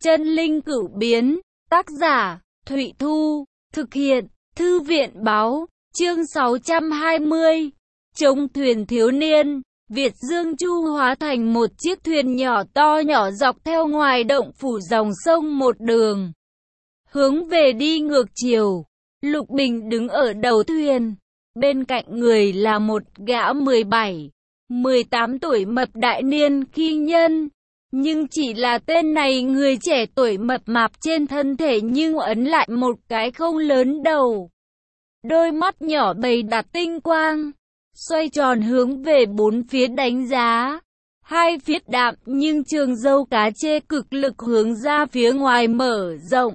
Chân linh cửu biến, tác giả, Thụy Thu, thực hiện, Thư viện báo, chương 620. Chống thuyền thiếu niên, Việt Dương Chu hóa thành một chiếc thuyền nhỏ to nhỏ dọc theo ngoài động phủ dòng sông một đường. Hướng về đi ngược chiều, Lục Bình đứng ở đầu thuyền. Bên cạnh người là một gã 17, 18 tuổi mập đại niên khi nhân. Nhưng chỉ là tên này người trẻ tuổi mập mạp trên thân thể nhưng ấn lại một cái không lớn đầu. Đôi mắt nhỏ bầy đặt tinh quang, xoay tròn hướng về bốn phía đánh giá. Hai phía đạm nhưng trường râu cá chê cực lực hướng ra phía ngoài mở rộng.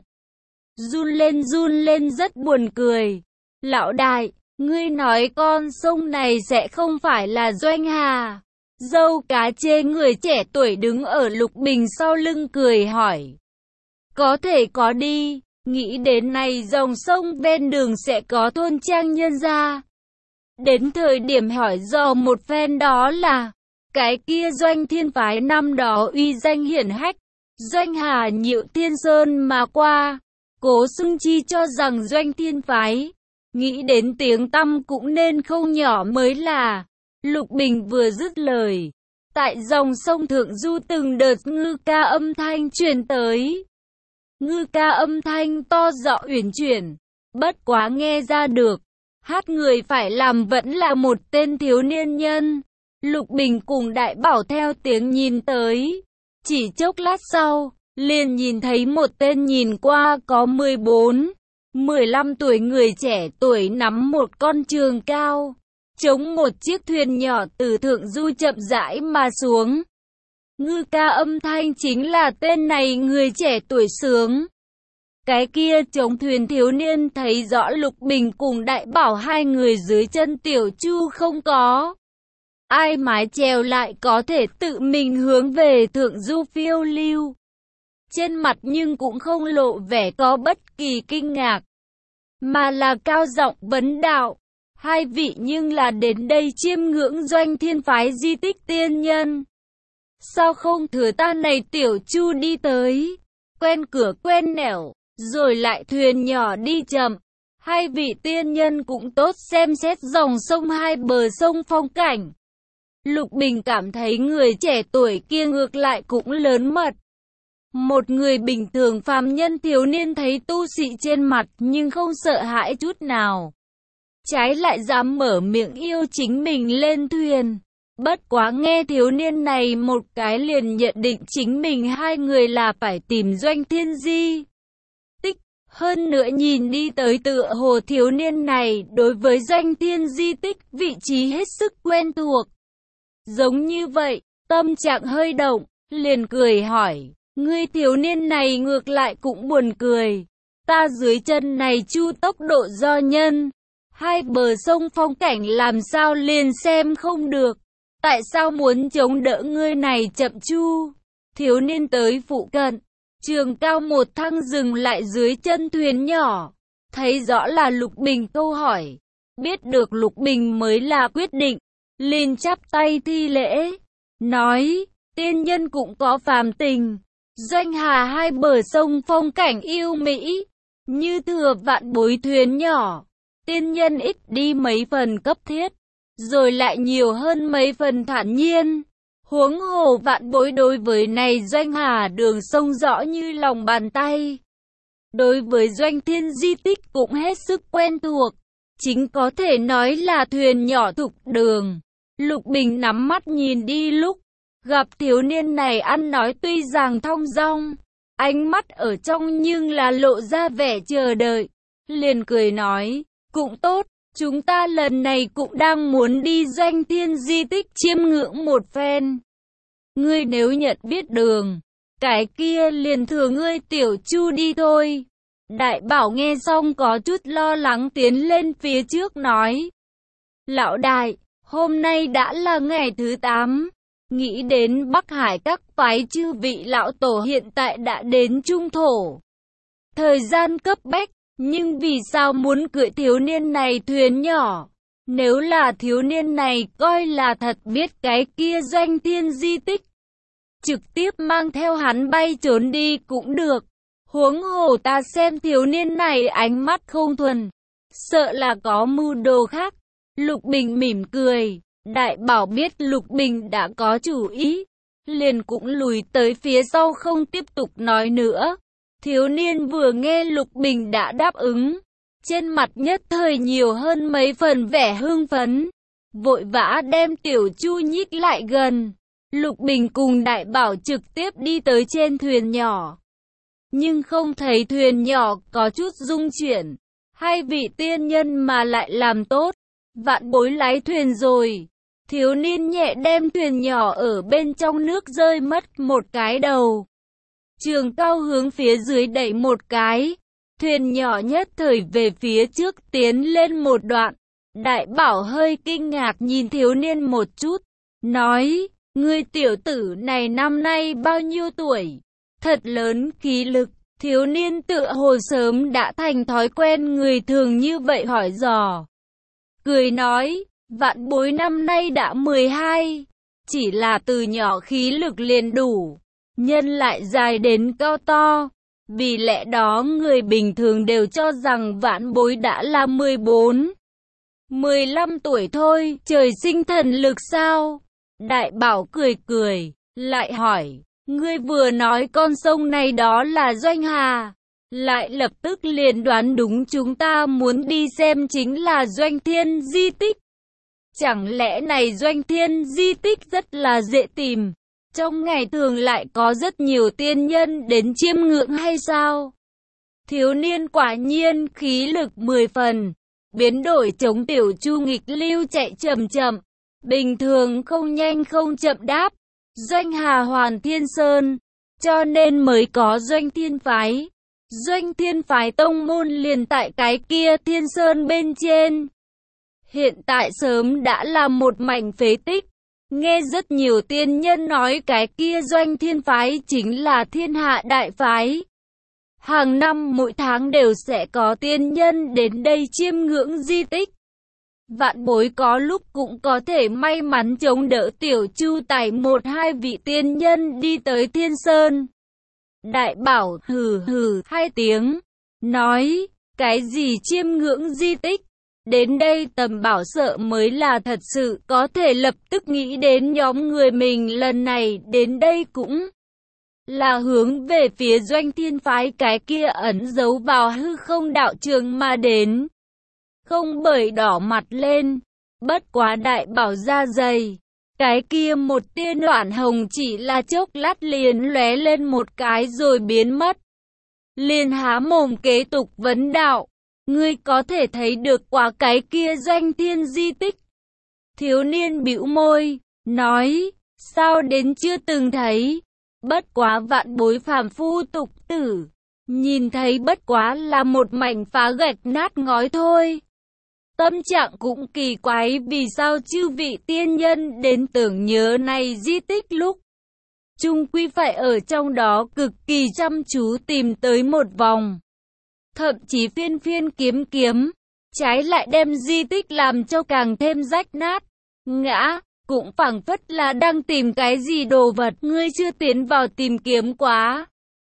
Run lên rất buồn cười. Lão đại, ngươi nói con sông này sẽ không phải là Doanh Hà? Dâu cá chê người trẻ tuổi đứng ở Lục Bình sau lưng cười hỏi. Có thể có đi, nghĩ đến này dòng sông ven đường sẽ có thôn trang nhân gia. Đến thời điểm hỏi dò một phen đó là, cái kia Doanh Thiên phái năm đó uy danh hiển hách, Doanh Hà Nhiệu Thiên Sơn mà qua, cố xưng chi cho rằng Doanh Thiên phái, nghĩ đến tiếng tăm cũng nên không nhỏ mới là. Lục Bình vừa dứt lời, tại dòng sông Thượng Du từng đợt ngư ca âm thanh truyền tới. Ngư ca âm thanh to rõ uyển chuyển, bất quá nghe ra được, hát người phải làm vẫn là một tên thiếu niên nhân. Lục Bình cùng Đại Bảo theo tiếng nhìn tới, chỉ chốc lát sau, liền nhìn thấy một tên nhìn qua có 14, 15 tuổi người trẻ tuổi nắm một con trường cao, chống một chiếc thuyền nhỏ từ Thượng Du chậm rãi mà xuống. Ngư ca âm thanh chính là tên này người trẻ tuổi sướng. Cái kia chống thuyền thiếu niên thấy rõ Lục Bình cùng Đại Bảo hai người dưới chân Tiểu Chu không có ai mái chèo lại có thể tự mình hướng về Thượng Du phiêu lưu. Trên mặt nhưng cũng không lộ vẻ có bất kỳ kinh ngạc, mà là cao giọng vấn đạo. Hai vị nhưng là đến đây chiêm ngưỡng Doanh Thiên phái di tích tiên nhân, sao không thừa ta này Tiểu Chu đi tới, quen cửa quen nẻo, rồi lại thuyền nhỏ đi chậm. Hai vị tiên nhân cũng tốt xem xét dòng sông hai bờ sông phong cảnh. Lục Bình cảm thấy người trẻ tuổi kia ngược lại cũng lớn mật. Một người bình thường phàm nhân thiếu niên thấy tu sĩ trên mặt nhưng không sợ hãi chút nào, trái lại dám mở miệng yêu chính mình lên thuyền. Bất quá nghe thiếu niên này một cái liền nhận định chính mình hai người là phải tìm Doanh Thiên di tích. Hơn nữa nhìn đi tới tựa hồ thiếu niên này đối với Doanh Thiên di tích vị trí hết sức quen thuộc. Giống như vậy, tâm trạng hơi động, liền cười hỏi, ngươi thiếu niên này ngược lại cũng buồn cười. Ta dưới chân này chu tốc độ do nhân, hai bờ sông phong cảnh làm sao liền xem không được. Tại sao muốn chống đỡ ngươi này chậm chu? Thiếu niên tới phụ cận, trường cao một thăng dừng lại dưới chân thuyền nhỏ. Thấy rõ là Lục Bình câu hỏi, biết được Lục Bình mới là quyết định, liền chắp tay thi lễ, nói, tiên nhân cũng có phàm tình. Doanh Hà hai bờ sông phong cảnh yêu mỹ, như thừa vạn bối thuyền nhỏ. Tiên nhân ít đi mấy phần cấp thiết, rồi lại nhiều hơn mấy phần thản nhiên. Huống hồ vạn bối đối với này Doanh Hà đường sông rõ như lòng bàn tay. Đối với Doanh Thiên di tích cũng hết sức quen thuộc, chính có thể nói là thuyền nhỏ thục đường. Lục Bình nắm mắt nhìn đi lúc gặp thiếu niên này ăn nói tuy rằng thong dong, ánh mắt ở trong nhưng là lộ ra vẻ chờ đợi, liền cười nói, cũng tốt, chúng ta lần này cũng đang muốn đi Doanh Thiên di tích chiêm ngưỡng một phen. Ngươi nếu nhận biết đường, cái kia liền thừa ngươi Tiểu Chu đi thôi. Đại Bảo nghe xong có chút lo lắng tiến lên phía trước nói, lão đại, hôm nay đã là ngày thứ 8, nghĩ đến Bắc Hải các phái chư vị lão tổ hiện tại đã đến trung thổ. Thời gian cấp bách, nhưng vì sao muốn cưỡi thiếu niên này thuyền nhỏ? Nếu là thiếu niên này coi là thật biết cái kia Doanh Thiên di tích, trực tiếp mang theo hắn bay trốn đi cũng được. Huống hồ ta xem thiếu niên này ánh mắt không thuần, sợ là có mưu đồ khác. Lục Bình mỉm cười, Đại Bảo biết Lục Bình đã có chủ ý, liền cũng lùi tới phía sau không tiếp tục nói nữa. Thiếu niên vừa nghe Lục Bình đã đáp ứng, trên mặt nhất thời nhiều hơn mấy phần vẻ hưng phấn, vội vã đem Tiểu Chu nhích lại gần. Lục Bình cùng Đại Bảo trực tiếp đi tới trên thuyền nhỏ, nhưng không thấy thuyền nhỏ có chút rung chuyển. Hai vị tiên nhân mà lại làm tốt, Vạn Bối lái thuyền rồi. Thiếu niên nhẹ đem thuyền nhỏ ở bên trong nước rơi mất một cái đầu. Trường Cao hướng phía dưới đẩy một cái, thuyền nhỏ nhất thời về phía trước tiến lên một đoạn. Đại Bảo hơi kinh ngạc nhìn thiếu niên một chút, nói, ngươi tiểu tử này năm nay bao nhiêu tuổi? Thật lớn khí lực. Thiếu niên tựa hồ sớm đã thành thói quen người thường như vậy hỏi dò. Cười nói, Vạn Bối năm nay đã 12, chỉ là từ nhỏ khí lực liền đủ, nhân lại dài đến cao to. Vì lẽ đó người bình thường đều cho rằng Vạn Bối đã là 14, 15 tuổi thôi, trời sinh thần lực sao? Đại Bảo cười cười, lại hỏi, ngươi vừa nói con sông này đó là Doanh Hà, lại lập tức liền đoán đúng chúng ta muốn đi xem chính là Doanh Thiên di tích. Chẳng lẽ này Doanh Thiên di tích rất là dễ tìm, trong ngày thường lại có rất nhiều tiên nhân đến chiêm ngưỡng hay sao? Thiếu niên quả nhiên khí lực 10 phần, biến đổi chống Tiểu Chu nghịch lưu chạy chậm chậm, bình thường không nhanh không chậm đáp. Doanh Hà Hoàn Thiên Sơn, cho nên mới có Doanh Thiên Phái. Doanh Thiên Phái tông môn liền tại cái kia Thiên Sơn bên trên. Hiện tại sớm đã là một mảnh phế tích. Nghe rất nhiều tiên nhân nói cái kia Doanh Thiên Phái chính là thiên hạ đại phái. Hàng năm mỗi tháng đều sẽ có tiên nhân đến đây chiêm ngưỡng di tích. Vạn Bối có lúc cũng có thể may mắn chống đỡ Tiểu Chu tải một hai vị tiên nhân đi tới Thiên Sơn. Đại Bảo hừ hừ hai tiếng, nói, cái gì chiêm ngưỡng di tích? Đến đây Tầm Bảo sợ mới là thật sự có thể lập tức nghĩ đến nhóm người mình lần này đến đây cũng là hướng về phía Doanh Thiên Phái cái kia ẩn giấu vào hư không đạo trường mà đến. Không bởi đỏ mặt lên, bất quá Đại Bảo da dày, cái kia một tia loạn hồng chỉ là chốc lát liền lóe lên một cái rồi biến mất. Liền há mồm kế tục vấn đạo, ngươi có thể thấy được quả cái kia Doanh Thiên di tích? Thiếu niên bĩu môi, nói, sao đến chưa từng thấy, bất quá Vạn Bối phàm phu tục tử, nhìn thấy bất quá là một mảnh phá gạch nát ngói thôi. Tâm trạng cũng kỳ quái vì sao chư vị tiên nhân đến tưởng nhớ này di tích lúc chung quy phải ở trong đó cực kỳ chăm chú tìm tới một vòng. Thậm chí phiên phiên kiếm kiếm, trái lại đem di tích làm cho càng thêm rách nát, ngã, cũng phảng phất là đang tìm cái gì đồ vật ngươi chưa tiến vào tìm kiếm quá.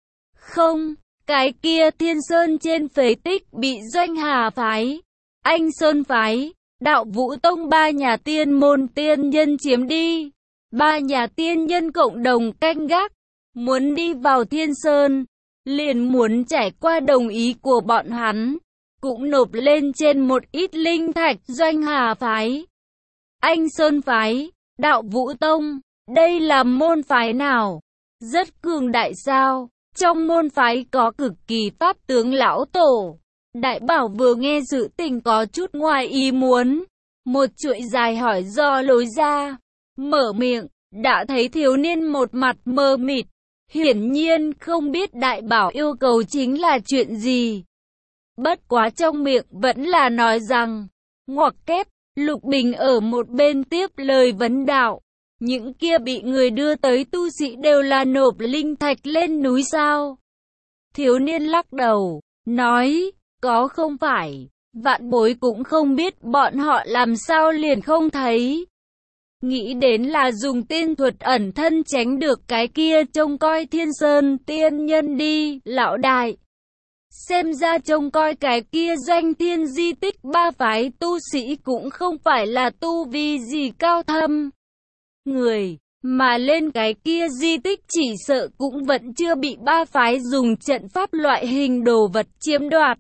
Không, cái kia Thiên Sơn trên phế tích bị Doanh Hà Phái, Anh Sơn Phái, Đạo Vũ Tông ba nhà tiên môn tiên nhân chiếm đi. Ba nhà tiên nhân cộng đồng canh gác, muốn đi vào Thiên Sơn, liền muốn trải qua đồng ý của bọn hắn, cũng nộp lên trên một ít linh thạch. Doanh Hà Phái, Anh Sơn Phái, Đạo Vũ Tông, đây là môn phái nào? Rất cường đại sao? Trong môn phái có cực kỳ pháp tướng lão tổ. Đại Bảo vừa nghe sự tình có chút ngoài ý muốn, một chuỗi dài hỏi do lối ra, mở miệng, đã thấy thiếu niên một mặt mờ mịt, hiển nhiên không biết Đại Bảo yêu cầu chính là chuyện gì. Bất quá trong miệng vẫn là nói rằng, ngoặc kép. Lục Bình ở một bên tiếp lời vấn đạo, những kia bị người đưa tới tu sĩ đều là nộp linh thạch lên núi sao? Thiếu niên lắc đầu, nói, có không phải, Vạn Bối cũng không biết bọn họ làm sao liền không thấy. nghĩ đến là dùng tiên thuật ẩn thân tránh được cái kia trông coi Thiên Sơn tiên nhân đi, lão đại. Xem ra trông coi cái kia doanh thiên di tích ba phái tu sĩ cũng không phải là tu vi gì cao thâm. Người mà lên cái kia di tích chỉ sợ cũng vẫn chưa bị ba phái dùng trận pháp loại hình đồ vật chiếm đoạt.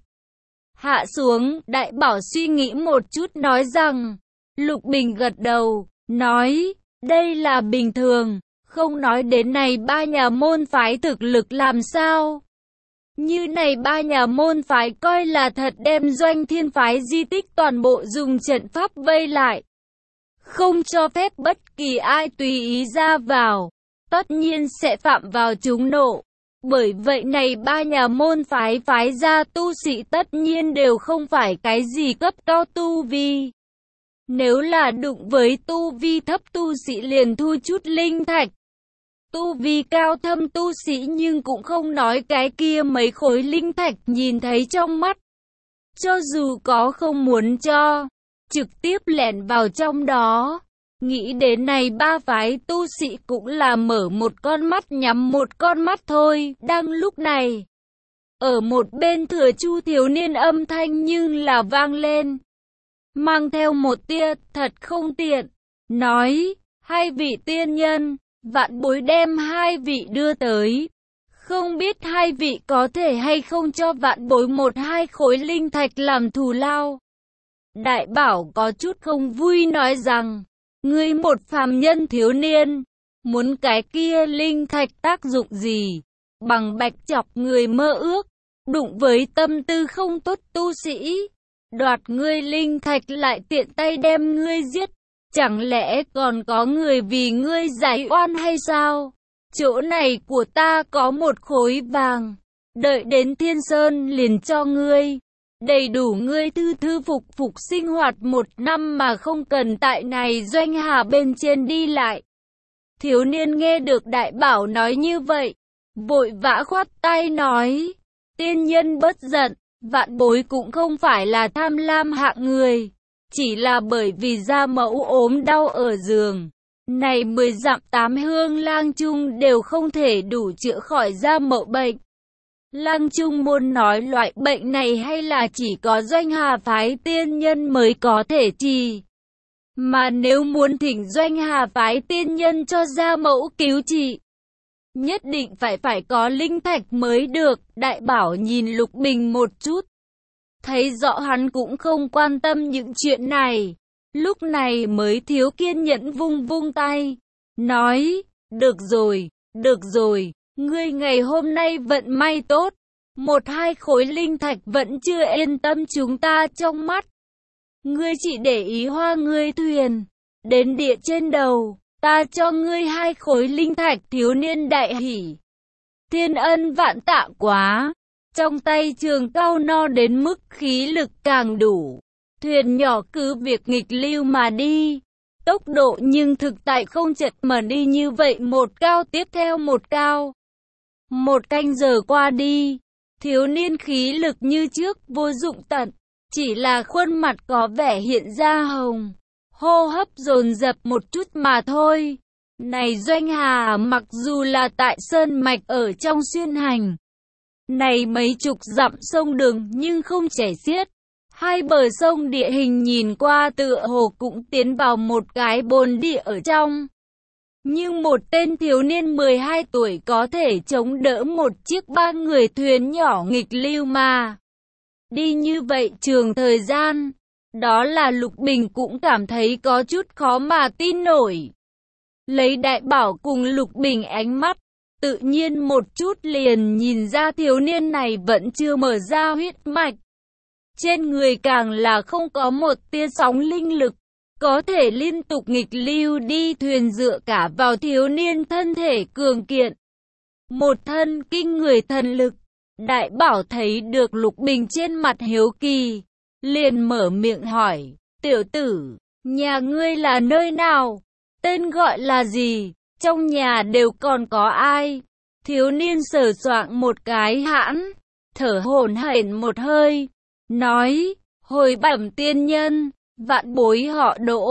Hạ xuống, Đại Bảo suy nghĩ một chút nói rằng, Lục Bình gật đầu, nói, đây là bình thường, không nói đến này ba nhà môn phái thực lực làm sao. Như này ba nhà môn phái coi là thật đem doanh thiên phái di tích toàn bộ dùng trận pháp vây lại. Không cho phép bất kỳ ai tùy ý ra vào, tất nhiên sẽ phạm vào chúng nộ. Bởi vậy này ba nhà môn phái phái ra tu sĩ tất nhiên đều không phải cái gì cấp cao tu vi. Nếu là đụng với tu vi thấp tu sĩ liền thu chút linh thạch. Tu vi cao thâm tu sĩ nhưng cũng không nói cái kia mấy khối linh thạch nhìn thấy trong mắt. Cho dù có không muốn cho, trực tiếp lẻn vào trong đó. Nghĩ đến này ba phái tu sĩ cũng là mở một con mắt nhắm một con mắt thôi. Đang lúc này, ở một bên Thừa Chu thiếu niên âm thanh nhưng là vang lên, mang theo một tia thật không tiện, nói, hai vị tiên nhân, vạn bối đem hai vị đưa tới. Không biết hai vị có thể hay không cho vạn bối một hai khối linh thạch làm thù lao. Đại Bảo có chút không vui nói rằng, ngươi một phàm nhân thiếu niên, muốn cái kia linh thạch tác dụng gì, bằng bạch chọc người mơ ước, đụng với tâm tư không tốt tu sĩ, đoạt ngươi linh thạch lại tiện tay đem ngươi giết, chẳng lẽ còn có người vì ngươi giải oan hay sao? Chỗ này của ta có một khối vàng, đợi đến Thiên Sơn liền cho ngươi. Đầy đủ ngươi thư thư phục phục sinh hoạt một năm mà không cần tại này doanh hà bên trên đi lại. Thiếu niên nghe được Đại Bảo nói như vậy, vội vã khoát tay nói, tiên nhân bất giận, vạn bối cũng không phải là tham lam hạng người, chỉ là bởi vì gia mẫu ốm đau ở giường. Này 10 dặm 8 hương lang chung đều không thể đủ chữa khỏi gia mẫu bệnh. Lăng Trung Môn nói loại bệnh này hay là chỉ có doanh hà phái tiên nhân mới có thể trị. Mà nếu muốn thỉnh doanh hà phái tiên nhân cho gia mẫu cứu trị, nhất định phải có linh thạch mới được. Đại Bảo nhìn Lục Bình một chút, thấy rõ hắn cũng không quan tâm những chuyện này. Lúc này mới thiếu kiên nhẫn vung vung tay, nói, được rồi. Ngươi ngày hôm nay vận may tốt, một hai khối linh thạch vẫn chưa yên tâm chúng ta trong mắt. Ngươi chỉ để ý hoa ngươi thuyền, đến địa trên đầu, ta cho ngươi hai khối linh thạch. Thiếu niên đại hỉ, thiên ân vạn tạ quá. Trong tay trường cao no đến mức khí lực càng đủ, thuyền nhỏ cứ việc nghịch lưu mà đi. Tốc độ nhưng thực tại không chật mà đi như vậy một cao tiếp theo một cao. Một canh giờ qua đi, thiếu niên khí lực như trước vô dụng tận, chỉ là khuôn mặt có vẻ hiện ra hồng, hô hấp dồn dập một chút mà thôi. Này doanh hà mặc dù là tại sơn mạch ở trong xuyên hành, này mấy chục dặm sông đường nhưng không chảy xiết. Hai bờ sông địa hình nhìn qua tựa hồ cũng tiến vào một cái bồn địa ở trong. Nhưng một tên thiếu niên 12 tuổi có thể chống đỡ một chiếc ba người thuyền nhỏ nghịch lưu mà đi như vậy trường thời gian, đó là Lục Bình cũng cảm thấy có chút khó mà tin nổi. Lấy Đại Bảo cùng Lục Bình ánh mắt, tự nhiên một chút liền nhìn ra thiếu niên này vẫn chưa mở ra huyết mạch. Trên người càng là không có một tia sóng linh lực, có thể liên tục nghịch lưu đi thuyền dựa cả vào thiếu niên thân thể cường kiện. Một thân kinh người thần lực. Đại Bảo thấy được Lục Bình trên mặt hiếu kỳ, liền mở miệng hỏi, tiểu tử, nhà ngươi là nơi nào? Tên gọi là gì? Trong nhà đều còn có ai? Thiếu niên sờ soạng một cái hãn, thở hổn hển một hơi, nói, hồi bẩm tiên nhân, vạn bối họ Đỗ,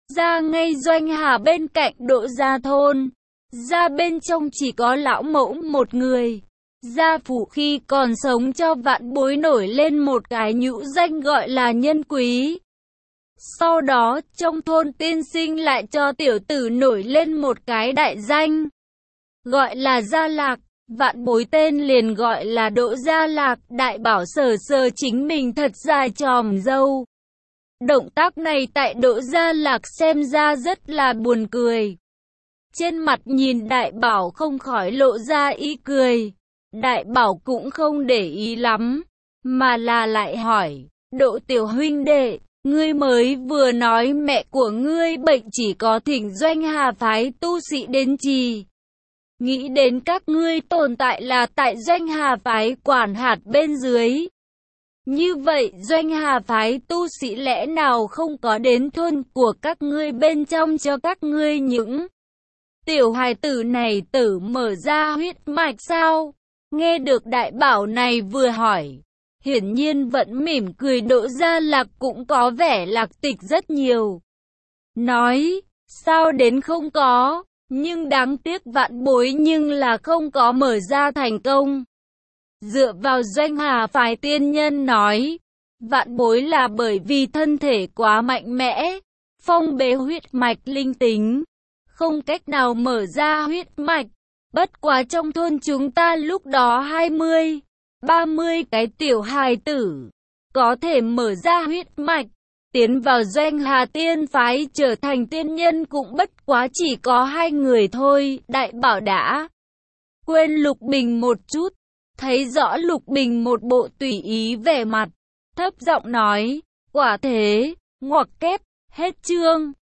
ra ngay doanh hà bên cạnh Đỗ gia thôn. Ra bên trong chỉ có lão mẫu một người. Gia phụ khi còn sống cho Vạn Bối nổi lên một cái nhũ danh gọi là Nhân Quý. Sau đó, trong thôn tiên sinh lại cho tiểu tử nổi lên một cái đại danh, gọi là Gia Lạc. Vạn Bối tên liền gọi là Đỗ Gia Lạc. Đại bảo sờ sờ chính mình thật dài chòm râu. Động tác này tại Đỗ Gia Lạc xem ra rất là buồn cười. Trên mặt nhìn đại bảo không khỏi lộ ra ý cười. Đại bảo cũng không để ý lắm, mà là lại hỏi, Đỗ tiểu huynh đệ, ngươi mới vừa nói mẹ của ngươi bệnh, chỉ có thỉnh doanh hà phái tu sĩ đến trì. Nghĩ đến các ngươi tồn tại là tại doanh hà phái quản hạt bên dưới. Như vậy doanh hà phái tu sĩ lẽ nào không có đến thôn của các ngươi bên trong cho các ngươi những tiểu hài tử này tử mở ra huyết mạch sao? Nghe được đại bảo này vừa hỏi, hiển nhiên vẫn mỉm cười. Đỗ Gia Lạc cũng có vẻ lạc tịch rất nhiều. Nói, sao đến không có, nhưng đáng tiếc Vạn Bối nhưng là không có mở ra thành công. Dựa vào doanh hà phái tiên nhân nói, Vạn Bối là bởi vì thân thể quá mạnh mẽ, phong bế huyết mạch linh tính, không cách nào mở ra huyết mạch. Bất quá trong thôn chúng ta lúc đó 20, 30 cái tiểu hài tử, có thể mở ra huyết mạch, tiến vào doanh hà tiên phái trở thành tiên nhân cũng bất quá chỉ có 2 người thôi. Đại bảo đã quên Lục Bình một chút, thấy rõ Lục Bình một bộ tùy ý vẻ mặt, thấp giọng nói, quả thế, ngoặc kép, hết chương.